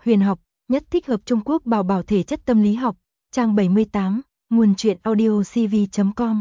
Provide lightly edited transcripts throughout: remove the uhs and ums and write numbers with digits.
Huyền học, nhất thích hợp Trung Quốc bảo bảo thể chất tâm lý học, trang 78, nguồn truyện audio cv.com.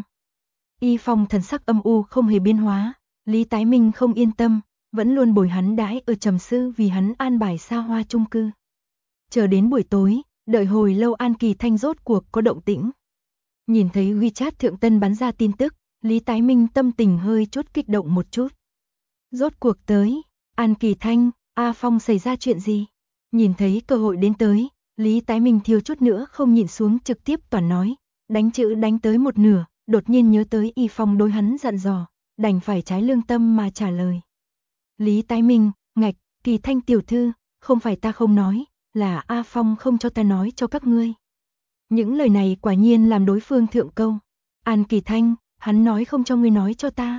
Y Phong thần sắc âm u không hề biến hóa, Lý Tái Minh không yên tâm, vẫn luôn bồi hắn đãi ở trầm tư vì hắn an bài xa hoa chung cư. Chờ đến buổi tối, đợi hồi lâu An Kỳ Thanh rốt cuộc có động tĩnh. Nhìn thấy WeChat thượng tân bắn ra tin tức, Lý Tái Minh tâm tình hơi chút kích động một chút. Rốt cuộc tới, An Kỳ Thanh, A Phong xảy ra chuyện gì? Nhìn thấy cơ hội đến tới, Lý Tái Minh thiếu chút nữa không nhịn xuống trực tiếp toàn nói, đánh chữ đánh tới một nửa, đột nhiên nhớ tới Y Phong đối hắn dặn dò, đành phải trái lương tâm mà trả lời. Lý Tái Minh, ngạch, Kỳ Thanh tiểu thư, không phải ta không nói, là A Phong không cho ta nói cho các ngươi. Những lời này quả nhiên làm đối phương thượng câu. An Kỳ Thanh, hắn nói không cho ngươi nói cho ta.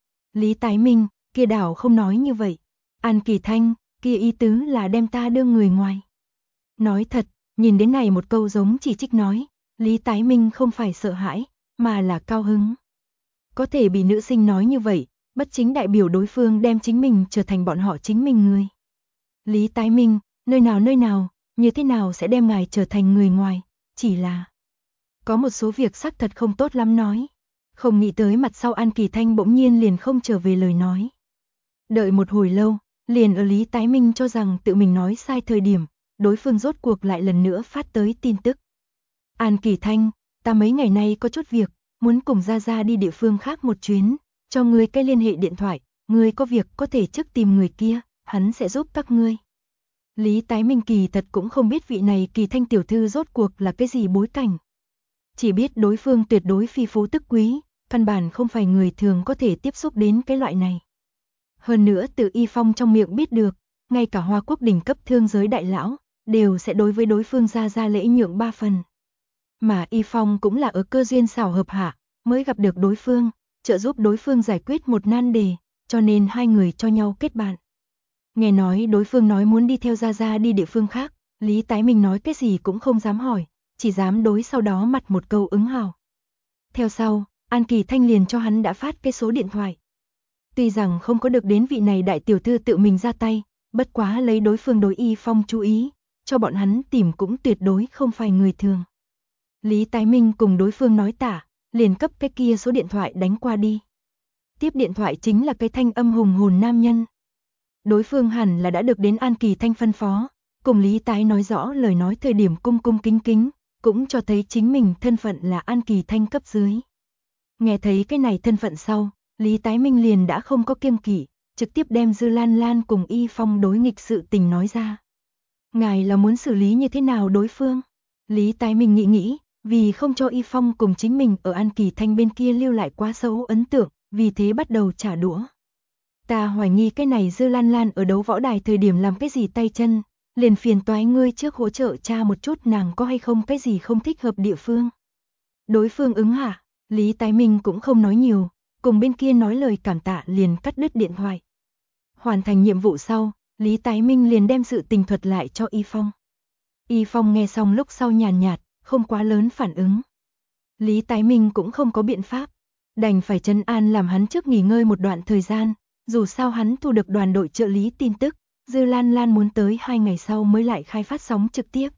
Lý Tái Minh, kia đảo không nói như vậy. An Kỳ Thanh, kia ý tứ là đem ta đưa người ngoài. Nói thật, nhìn đến này một câu giống chỉ trích nói, Lý Tái Minh không phải sợ hãi, mà là cao hứng. Có thể bị nữ sinh nói như vậy, bất chính đại biểu đối phương đem chính mình trở thành bọn họ chính mình người. Lý Tái Minh, nơi nào, như thế nào sẽ đem ngài trở thành người ngoài, chỉ là có một số việc xác thật không tốt lắm nói. Không nghĩ tới mặt sau An Kỳ Thanh bỗng nhiên liền không trở về lời nói. Đợi một hồi lâu, liền ở Lý Tái Minh cho rằng tự mình nói sai thời điểm, đối phương rốt cuộc lại lần nữa phát tới tin tức. An Kỳ Thanh, ta mấy ngày nay có chút việc, muốn cùng Gia Gia đi địa phương khác một chuyến, cho ngươi cái liên hệ điện thoại, ngươi có việc có thể trước tìm người kia, hắn sẽ giúp các ngươi. Lý Tái Minh kỳ thật cũng không biết vị này Kỳ Thanh tiểu thư rốt cuộc là cái gì bối cảnh. Chỉ biết đối phương tuyệt đối phi phú tức quý, căn bản không phải người thường có thể tiếp xúc đến cái loại này. Hơn nữa từ Y Phong trong miệng biết được, ngay cả Hoa Quốc đỉnh cấp thương giới đại lão, đều sẽ đối với đối phương ra lễ nhượng 3 phần. Mà Y Phong cũng là ở cơ duyên xảo hợp hạ, mới gặp được đối phương, trợ giúp đối phương giải quyết một nan đề, cho nên hai người cho nhau kết bạn. Nghe nói đối phương nói muốn đi theo Gia đi địa phương khác, Lý Tái Minh nói cái gì cũng không dám hỏi, chỉ dám đối sau đó mặt một câu ứng hào. Theo sau, An Kỳ Thanh liền cho hắn đã phát cái số điện thoại. Tuy rằng không có được đến vị này đại tiểu thư tự mình ra tay, bất quá lấy đối phương đối Y Phong chú ý, cho bọn hắn tìm cũng tuyệt đối không phải người thường. Lý Tái Minh cùng đối phương nói tả, liền cấp cái kia số điện thoại đánh qua đi. Tiếp điện thoại chính là cái thanh âm hùng hồn nam nhân. Đối phương hẳn là đã được đến An Kỳ Thanh phân phó, cùng Lý Tái nói rõ lời nói thời điểm cung cung kính kính, cũng cho thấy chính mình thân phận là An Kỳ Thanh cấp dưới. Nghe thấy cái này thân phận sau, Lý Tái Minh liền đã không có kiêng kỵ, trực tiếp đem Dư Lan Lan cùng Y Phong đối nghịch sự tình nói ra. Ngài là muốn xử lý như thế nào đối phương? Lý Tái Minh nghĩ, vì không cho Y Phong cùng chính mình ở An Kỳ Thanh bên kia lưu lại quá xấu ấn tượng, vì thế bắt đầu trả đũa. Ta hoài nghi cái này Dư Lan Lan ở đấu võ đài thời điểm làm cái gì tay chân, liền phiền toái ngươi trước hỗ trợ tra một chút nàng có hay không cái gì không thích hợp địa phương. Đối phương ứng hả? Lý Tái Minh cũng không nói nhiều, cùng bên kia nói lời cảm tạ liền cắt đứt điện thoại. Hoàn thành nhiệm vụ sau, Lý Tái Minh liền đem sự tình thuật lại cho Y Phong. Y Phong nghe xong lúc sau nhàn nhạt, không quá lớn phản ứng. Lý Tái Minh cũng không có biện pháp, đành phải trấn an làm hắn trước nghỉ ngơi một đoạn thời gian, dù sao hắn thu được đoàn đội trợ lý tin tức, Dư Lan Lan muốn tới 2 ngày sau mới lại khai phát sóng trực tiếp.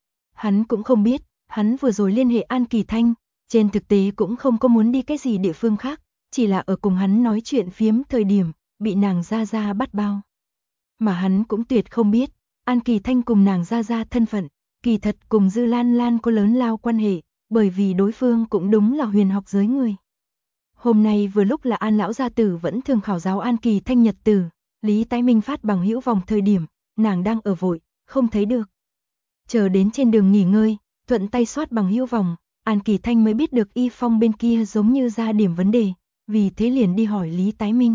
Hắn cũng không biết, hắn vừa rồi liên hệ An Kỳ Thanh, trên thực tế cũng không có muốn đi cái gì địa phương khác, chỉ là ở cùng hắn nói chuyện phiếm thời điểm, bị nàng Gia bắt bao. Mà hắn cũng tuyệt không biết, An Kỳ Thanh cùng nàng Gia thân phận, kỳ thật cùng Dư Lan Lan có lớn lao quan hệ, bởi vì đối phương cũng đúng là huyền học giới người. Hôm nay vừa lúc là An lão gia tử vẫn thường khảo giáo An Kỳ Thanh nhật tử, Lý Tái Minh phát bằng hữu vòng thời điểm, nàng đang ở vội, không thấy được. Chờ đến trên đường nghỉ ngơi, thuận tay soát bằng hữu vòng, An Kỳ Thanh mới biết được Y Phong bên kia giống như ra điểm vấn đề, vì thế liền đi hỏi Lý Tái Minh.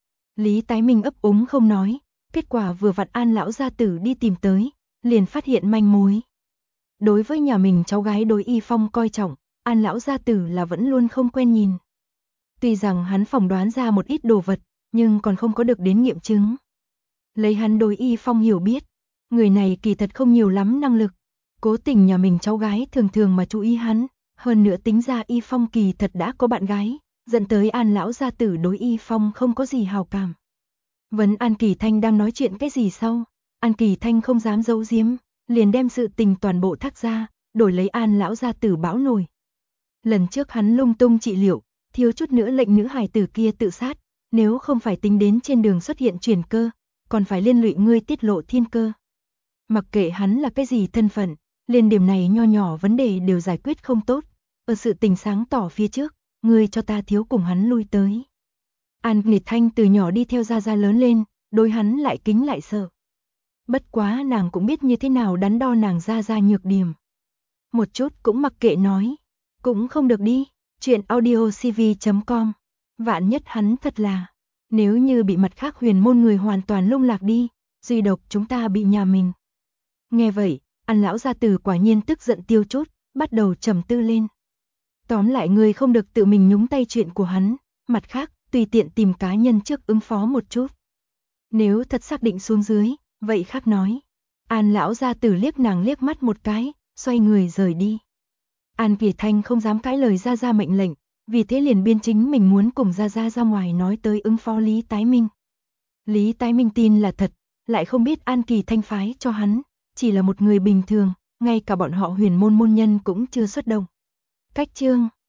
Lý Tái Minh ấp úng không nói, kết quả vừa vặn An lão gia tử đi tìm tới, liền phát hiện manh mối. Đối với nhà mình cháu gái đối Y Phong coi trọng, An lão gia tử là vẫn luôn không quen nhìn. Tuy rằng hắn phỏng đoán ra một ít đồ vật, nhưng còn không có được đến nghiệm chứng. Lấy hắn đối Y Phong hiểu biết, người này kỳ thật không nhiều lắm năng lực, cố tình nhà mình cháu gái thường thường mà chú ý hắn, hơn nữa tính ra Y Phong kỳ thật đã có bạn gái, dẫn tới An lão gia tử đối Y Phong không có gì hào cảm. Vấn An Kỳ Thanh đang nói chuyện cái gì sau, An Kỳ Thanh không dám giấu giếm, liền đem sự tình toàn bộ thác ra, đổi lấy An lão gia tử bão nổi. Lần trước hắn lung tung trị liệu, thiếu chút nữa lệnh nữ hài tử kia tự sát, nếu không phải tính đến trên đường xuất hiện chuyển cơ, còn phải liên lụy ngươi tiết lộ thiên cơ. Mặc kệ hắn là cái gì thân phận, liền điểm này nho nhỏ vấn đề đều giải quyết không tốt, ở sự tình sáng tỏ phía trước, ngươi cho ta thiếu cùng hắn lui tới. An Kỳ Thanh từ nhỏ đi theo Gia Gia lớn lên, đối hắn lại kính lại sợ. Bất quá nàng cũng biết như thế nào đắn đo nàng Gia Gia nhược điểm. Một chút cũng mặc kệ nói, cũng không được đi, chuyện audiocv.com. Vạn nhất hắn thật là, nếu như bị mặt khác huyền môn người hoàn toàn lung lạc đi, duy độc chúng ta bị nhà mình. Nghe vậy, An lão gia tử quả nhiên tức giận tiêu chút, bắt đầu trầm tư lên. Tóm lại người không được tự mình nhúng tay chuyện của hắn, mặt khác, tùy tiện tìm cá nhân trước ứng phó một chút. Nếu thật xác định xuống dưới, vậy khác nói. An lão gia tử liếc nàng liếc mắt một cái, xoay người rời đi. An Kỳ Thanh không dám cãi lời Gia Gia mệnh lệnh, vì thế liền biên chính mình muốn cùng Gia Gia ra ngoài nói tới ứng phó Lý Tái Minh. Lý Tái Minh tin là thật, lại không biết An Kỳ Thanh phái cho hắn, chỉ là một người bình thường, ngay cả bọn họ huyền môn môn nhân cũng chưa xuất động. Cách chương